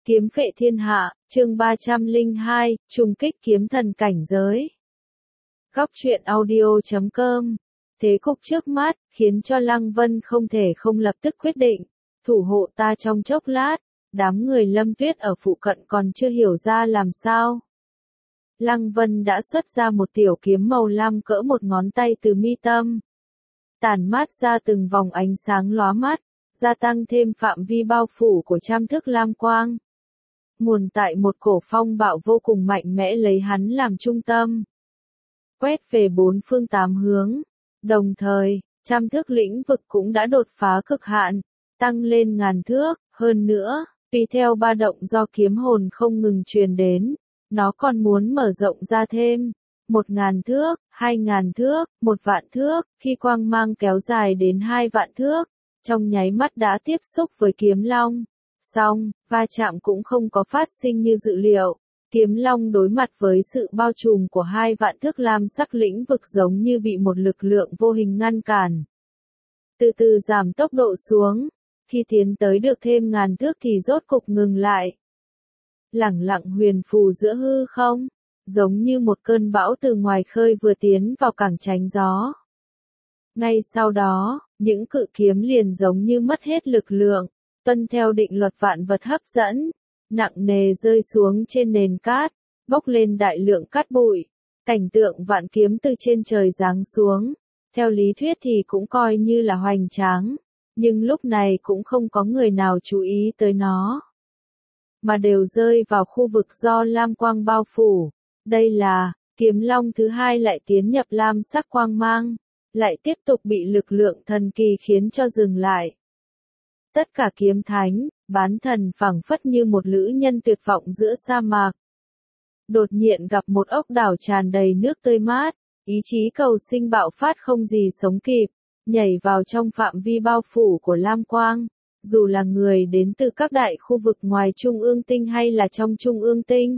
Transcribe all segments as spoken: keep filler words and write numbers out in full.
Kiếm phệ thiên hạ, chương ba trăm lẻ hai, trùng kích kiếm thần cảnh giới. Góc truyện audio chấm com. Thế cục trước mắt, khiến cho Lăng Vân không thể không lập tức quyết định, thủ hộ ta trong chốc lát, đám người Lâm Tuyết ở phụ cận còn chưa hiểu ra làm sao. Lăng Vân đã xuất ra một tiểu kiếm màu lam cỡ một ngón tay từ mi tâm. Tản mát ra từng vòng ánh sáng lóa mắt, gia tăng thêm phạm vi bao phủ của trăm thước lam quang. Nguồn tại một cổ phong bạo vô cùng mạnh mẽ lấy hắn làm trung tâm. Quét về bốn phương tám hướng. Đồng thời, trăm thước lĩnh vực cũng đã đột phá cực hạn, tăng lên ngàn thước, hơn nữa, tùy theo ba động do kiếm hồn không ngừng truyền đến, nó còn muốn mở rộng ra thêm. Một ngàn thước, hai ngàn thước, một vạn thước, khi quang mang kéo dài đến hai vạn thước, trong nháy mắt đã tiếp xúc với kiếm long. Song, va chạm cũng không có phát sinh như dự liệu. Kiếm long đối mặt với sự bao trùm của hai vạn thước lam sắc lĩnh vực giống như bị một lực lượng vô hình ngăn cản. Từ từ giảm tốc độ xuống, khi tiến tới được thêm ngàn thước thì rốt cục ngừng lại. Lẳng lặng huyền phù giữa hư không, giống như một cơn bão từ ngoài khơi vừa tiến vào cảng tránh gió. Ngay sau đó, những cự kiếm liền giống như mất hết lực lượng, tuân theo định luật vạn vật hấp dẫn, nặng nề rơi xuống trên nền cát, bốc lên đại lượng cát bụi. Cảnh tượng vạn kiếm từ trên trời giáng xuống, theo lý thuyết thì cũng coi như là hoành tráng, nhưng lúc này cũng không có người nào chú ý tới nó, mà đều rơi vào khu vực do lam quang bao phủ. Đây là, kiếm long thứ hai lại tiến nhập lam sắc quang mang, lại tiếp tục bị lực lượng thần kỳ khiến cho dừng lại. Tất cả kiếm thánh, bán thần phảng phất như một lữ nhân tuyệt vọng giữa sa mạc. Đột nhiên gặp một ốc đảo tràn đầy nước tươi mát, ý chí cầu sinh bạo phát không gì sống kịp, nhảy vào trong phạm vi bao phủ của lam quang. Dù là người đến từ các đại khu vực ngoài trung ương tinh hay là trong trung ương tinh.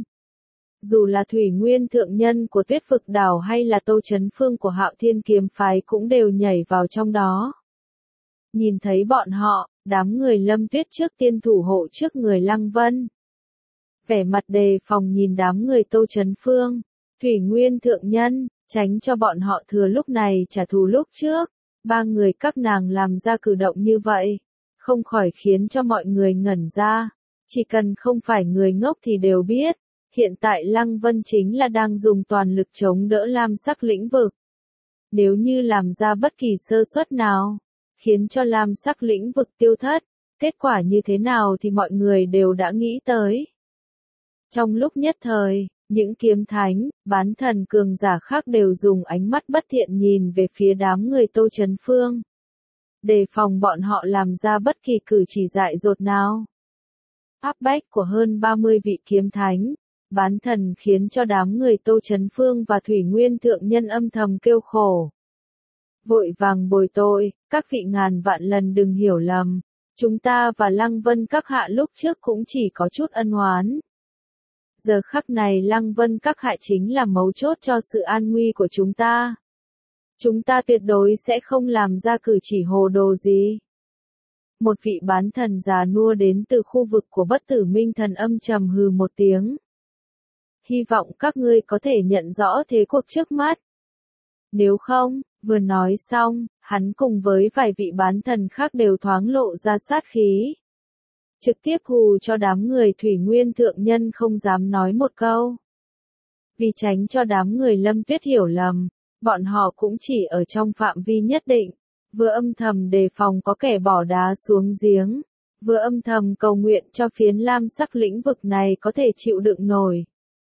Dù là Thủy Nguyên thượng nhân của Tuyết Vực đảo hay là Tô Chấn Phương của Hạo Thiên kiếm phái cũng đều nhảy vào trong đó. Nhìn thấy bọn họ, đám người Lâm Tuyết trước tiên thủ hộ trước người Lăng Vân. Vẻ mặt đề phòng nhìn đám người Tô Chấn Phương, Thủy Nguyên thượng nhân, tránh cho bọn họ thừa lúc này trả thù lúc trước. Ba người các nàng làm ra cử động như vậy, không khỏi khiến cho mọi người ngẩn ra. Chỉ cần không phải người ngốc thì đều biết, hiện tại Lăng Vân chính là đang dùng toàn lực chống đỡ lam sắc lĩnh vực. Nếu như làm ra bất kỳ sơ suất nào, khiến cho lam sắc lĩnh vực tiêu thất, kết quả như thế nào thì mọi người đều đã nghĩ tới. Trong lúc nhất thời, những kiếm thánh, bán thần cường giả khác đều dùng ánh mắt bất thiện nhìn về phía đám người Tô Chấn Phương, đề phòng bọn họ làm ra bất kỳ cử chỉ dại dột nào. Áp bách của hơn ba mươi vị kiếm thánh, bán thần khiến cho đám người Tô Chấn Phương và Thủy Nguyên thượng nhân âm thầm kêu khổ. Vội vàng bồi tội, các vị ngàn vạn lần đừng hiểu lầm, chúng ta và Lăng Vân các hạ lúc trước cũng chỉ có chút ân oán. Giờ khắc này Lăng Vân các hạ chính là mấu chốt cho sự an nguy của chúng ta. Chúng ta tuyệt đối sẽ không làm ra cử chỉ hồ đồ gì. Một vị bán thần già nua đến từ khu vực của Bất Tử Minh Thần âm trầm hừ một tiếng. Hy vọng các ngươi có thể nhận rõ thế cuộc trước mắt. Nếu không, vừa nói xong, hắn cùng với vài vị bán thần khác đều thoáng lộ ra sát khí. Trực tiếp hù cho đám người Thủy Nguyên thượng nhân không dám nói một câu. Vì tránh cho đám người Lâm Tuyết hiểu lầm, bọn họ cũng chỉ ở trong phạm vi nhất định, vừa âm thầm đề phòng có kẻ bỏ đá xuống giếng, vừa âm thầm cầu nguyện cho phiến lam sắc lĩnh vực này có thể chịu đựng nổi.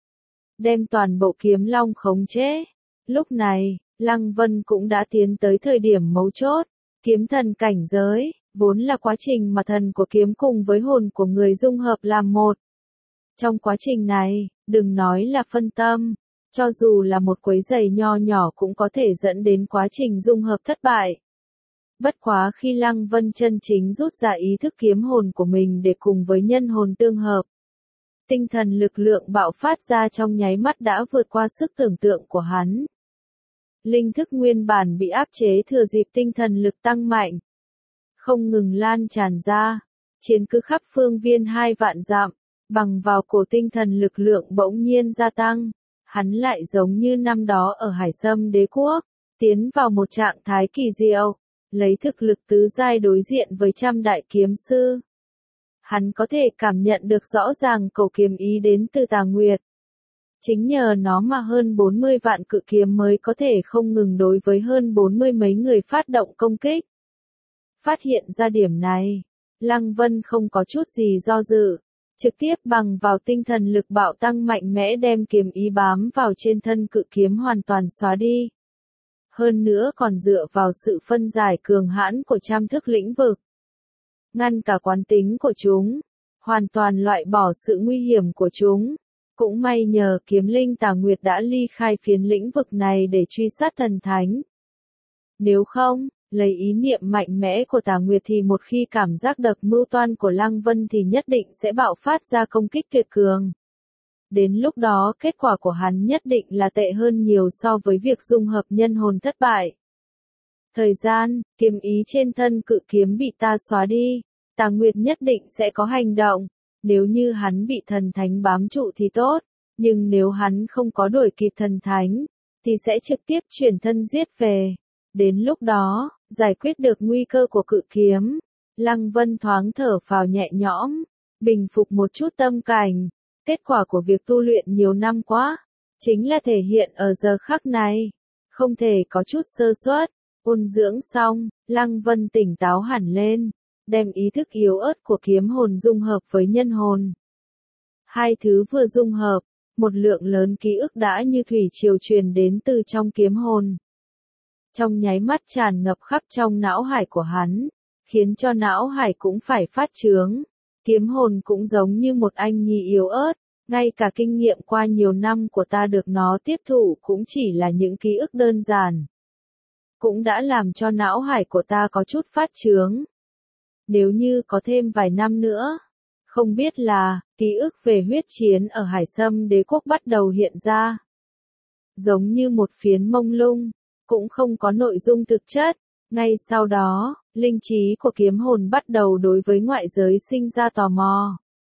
Đem toàn bộ kiếm long khống chế. Lúc này, Lăng Vân cũng đã tiến tới thời điểm mấu chốt, kiếm thần cảnh giới, vốn là quá trình mà thần của kiếm cùng với hồn của người dung hợp làm một. Trong quá trình này, đừng nói là phân tâm, cho dù là một quấy giày nho nhỏ cũng có thể dẫn đến quá trình dung hợp thất bại. Bất quá khi Lăng Vân chân chính rút ra ý thức kiếm hồn của mình để cùng với nhân hồn tương hợp, tinh thần lực lượng bạo phát ra trong nháy mắt đã vượt qua sức tưởng tượng của hắn. Linh thức nguyên bản bị áp chế thừa dịp tinh thần lực tăng mạnh, không ngừng lan tràn ra, chiếm cứ khắp phương viên hai vạn dặm, bằng vào cổ tinh thần lực lượng bỗng nhiên gia tăng, hắn lại giống như năm đó ở Hải Sâm Đế Quốc, tiến vào một trạng thái kỳ diệu, lấy thực lực tứ giai đối diện với trăm đại kiếm sư. Hắn có thể cảm nhận được rõ ràng cầu kiếm ý đến từ Tà Nguyệt. Chính nhờ nó mà hơn bốn mươi vạn cự kiếm mới có thể không ngừng đối với hơn bốn mươi mấy người phát động công kích. Phát hiện ra điểm này, Lăng Vân không có chút gì do dự, trực tiếp bằng vào tinh thần lực bạo tăng mạnh mẽ đem kiếm ý bám vào trên thân cự kiếm hoàn toàn xóa đi. Hơn nữa còn dựa vào sự phân giải cường hãn của trăm thức lĩnh vực. Ngăn cả quán tính của chúng, hoàn toàn loại bỏ sự nguy hiểm của chúng. Cũng may nhờ kiếm linh Tà Nguyệt đã ly khai phiến lĩnh vực này để truy sát thần thánh. Nếu không, lấy ý niệm mạnh mẽ của Tà Nguyệt thì một khi cảm giác được mưu toan của Lăng Vân thì nhất định sẽ bạo phát ra công kích tuyệt cường. Đến lúc đó kết quả của hắn nhất định là tệ hơn nhiều so với việc dung hợp nhân hồn thất bại. Thời gian, kiếm ý trên thân cự kiếm bị ta xóa đi, Tà Nguyệt nhất định sẽ có hành động. Nếu như hắn bị thần thánh bám trụ thì tốt, nhưng nếu hắn không có đuổi kịp thần thánh, thì sẽ trực tiếp chuyển thân giết về. Đến lúc đó, giải quyết được nguy cơ của cự kiếm, Lăng Vân thoáng thở phào nhẹ nhõm, bình phục một chút tâm cảnh. Kết quả của việc tu luyện nhiều năm quá, chính là thể hiện ở giờ khắc này, không thể có chút sơ suất. Ôn dưỡng xong, Lăng Vân tỉnh táo hẳn lên, đem ý thức yếu ớt của kiếm hồn dung hợp với nhân hồn. Hai thứ vừa dung hợp, một lượng lớn ký ức đã như thủy triều truyền đến từ trong kiếm hồn. Trong nháy mắt tràn ngập khắp trong não hải của hắn, khiến cho não hải cũng phải phát trướng. Kiếm hồn cũng giống như một anh nhi yếu ớt, ngay cả kinh nghiệm qua nhiều năm của ta được nó tiếp thụ cũng chỉ là những ký ức đơn giản. Cũng đã làm cho não hải của ta có chút phát trướng. Nếu như có thêm vài năm nữa, không biết là, ký ức về huyết chiến ở Hải Sâm Đế Quốc bắt đầu hiện ra. Giống như một phiến mông lung, cũng không có nội dung thực chất. Ngay sau đó, linh trí của kiếm hồn bắt đầu đối với ngoại giới sinh ra tò mò.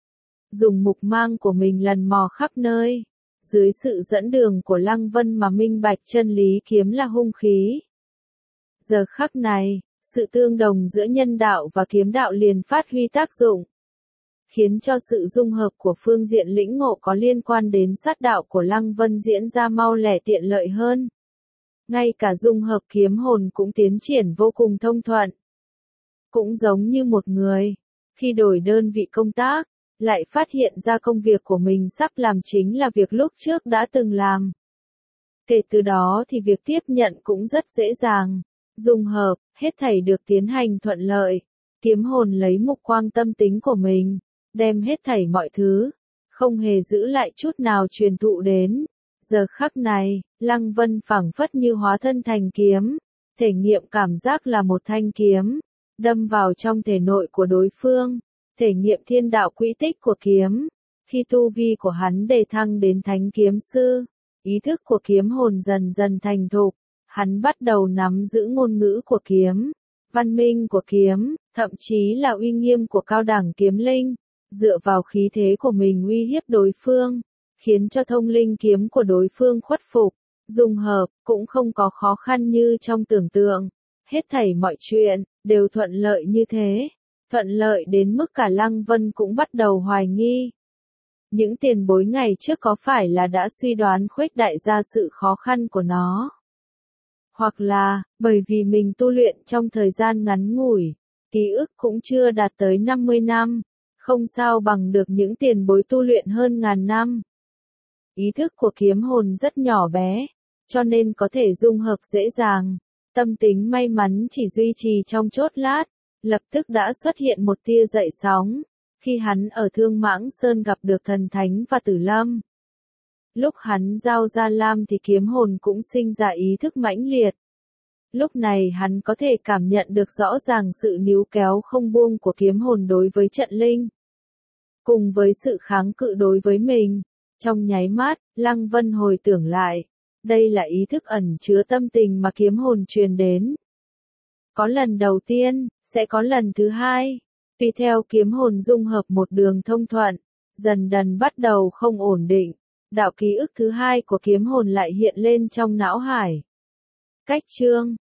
Dùng mục mang của mình lần mò khắp nơi, dưới sự dẫn đường của Lăng Vân mà minh bạch chân lý kiếm là hung khí. Giờ khắc này, sự tương đồng giữa nhân đạo và kiếm đạo liền phát huy tác dụng, khiến cho sự dung hợp của phương diện lĩnh ngộ có liên quan đến sát đạo của Lăng Vân diễn ra mau lẻ tiện lợi hơn. Ngay cả dung hợp kiếm hồn cũng tiến triển vô cùng thông thuận. Cũng giống như một người, khi đổi đơn vị công tác, lại phát hiện ra công việc của mình sắp làm chính là việc lúc trước đã từng làm. Kể từ đó thì việc tiếp nhận cũng rất dễ dàng. Dung hợp, hết thảy được tiến hành thuận lợi. Kiếm hồn lấy mục quang tâm tính của mình, đem hết thảy mọi thứ, không hề giữ lại chút nào truyền thụ đến. Giờ khắc này, Lăng Vân phảng phất như hóa thân thành kiếm, thể nghiệm cảm giác là một thanh kiếm, đâm vào trong thể nội của đối phương, thể nghiệm thiên đạo quỹ tích của kiếm. Khi tu vi của hắn đề thăng đến thánh kiếm sư, ý thức của kiếm hồn dần dần thành thục, hắn bắt đầu nắm giữ ngôn ngữ của kiếm, văn minh của kiếm, thậm chí là uy nghiêm của cao đẳng kiếm linh, dựa vào khí thế của mình uy hiếp đối phương, khiến cho thông linh kiếm của đối phương khuất phục. Dung hợp cũng không có khó khăn như trong tưởng tượng, hết thảy mọi chuyện đều thuận lợi như thế, thuận lợi đến mức cả Lăng Vân cũng bắt đầu hoài nghi. Những tiền bối ngày trước có phải là đã suy đoán khuếch đại ra sự khó khăn của nó? Hoặc là, bởi vì mình tu luyện trong thời gian ngắn ngủi, ký ức cũng chưa đạt tới năm mươi năm, không sao bằng được những tiền bối tu luyện hơn ngàn năm. Ý thức của kiếm hồn rất nhỏ bé, cho nên có thể dung hợp dễ dàng. Tâm tính may mắn chỉ duy trì trong chốc lát, lập tức đã xuất hiện một tia dậy sóng, khi hắn ở Thương Mãng Sơn gặp được thần thánh và Tử Lâm. Lúc hắn giao ra lam thì kiếm hồn cũng sinh ra ý thức mãnh liệt. Lúc này hắn có thể cảm nhận được rõ ràng sự níu kéo không buông của kiếm hồn đối với trận linh, cùng với sự kháng cự đối với mình. Trong nháy mắt, Lăng Vân hồi tưởng lại, đây là ý thức ẩn chứa tâm tình mà kiếm hồn truyền đến. Có lần đầu tiên, sẽ có lần thứ hai, tùy theo kiếm hồn dung hợp một đường thông thuận, dần dần bắt đầu không ổn định. Đạo ký ức thứ hai của kiếm hồn lại hiện lên trong não hải. Cách chương